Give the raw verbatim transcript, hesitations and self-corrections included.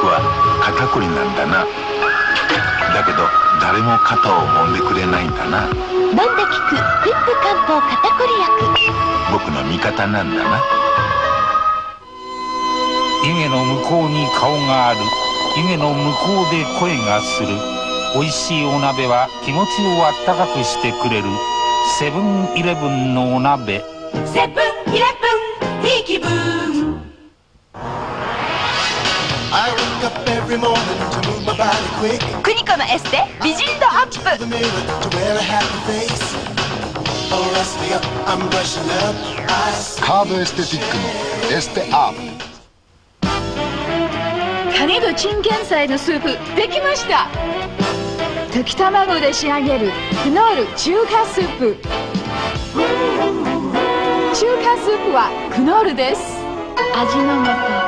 クは肩こりなんだな。だけど誰も肩を揉んでくれないんだな。 飲んで効くピップ漢方肩こり薬。 僕の味方なんだな。 湯気の向こうに顔がある。湯気の向こうで声がする。おいしいお鍋は気持ちをあったかくしてくれる。セブンイレブンのお鍋。 セブンイレブンいい気分。 クニコのエステ美人度アップ。 カードエステティックのエステアップ。 カニとチンゲン菜のスープできました。溶き卵で仕上げるクノール中華スープ。中華スープはクノールです。味の素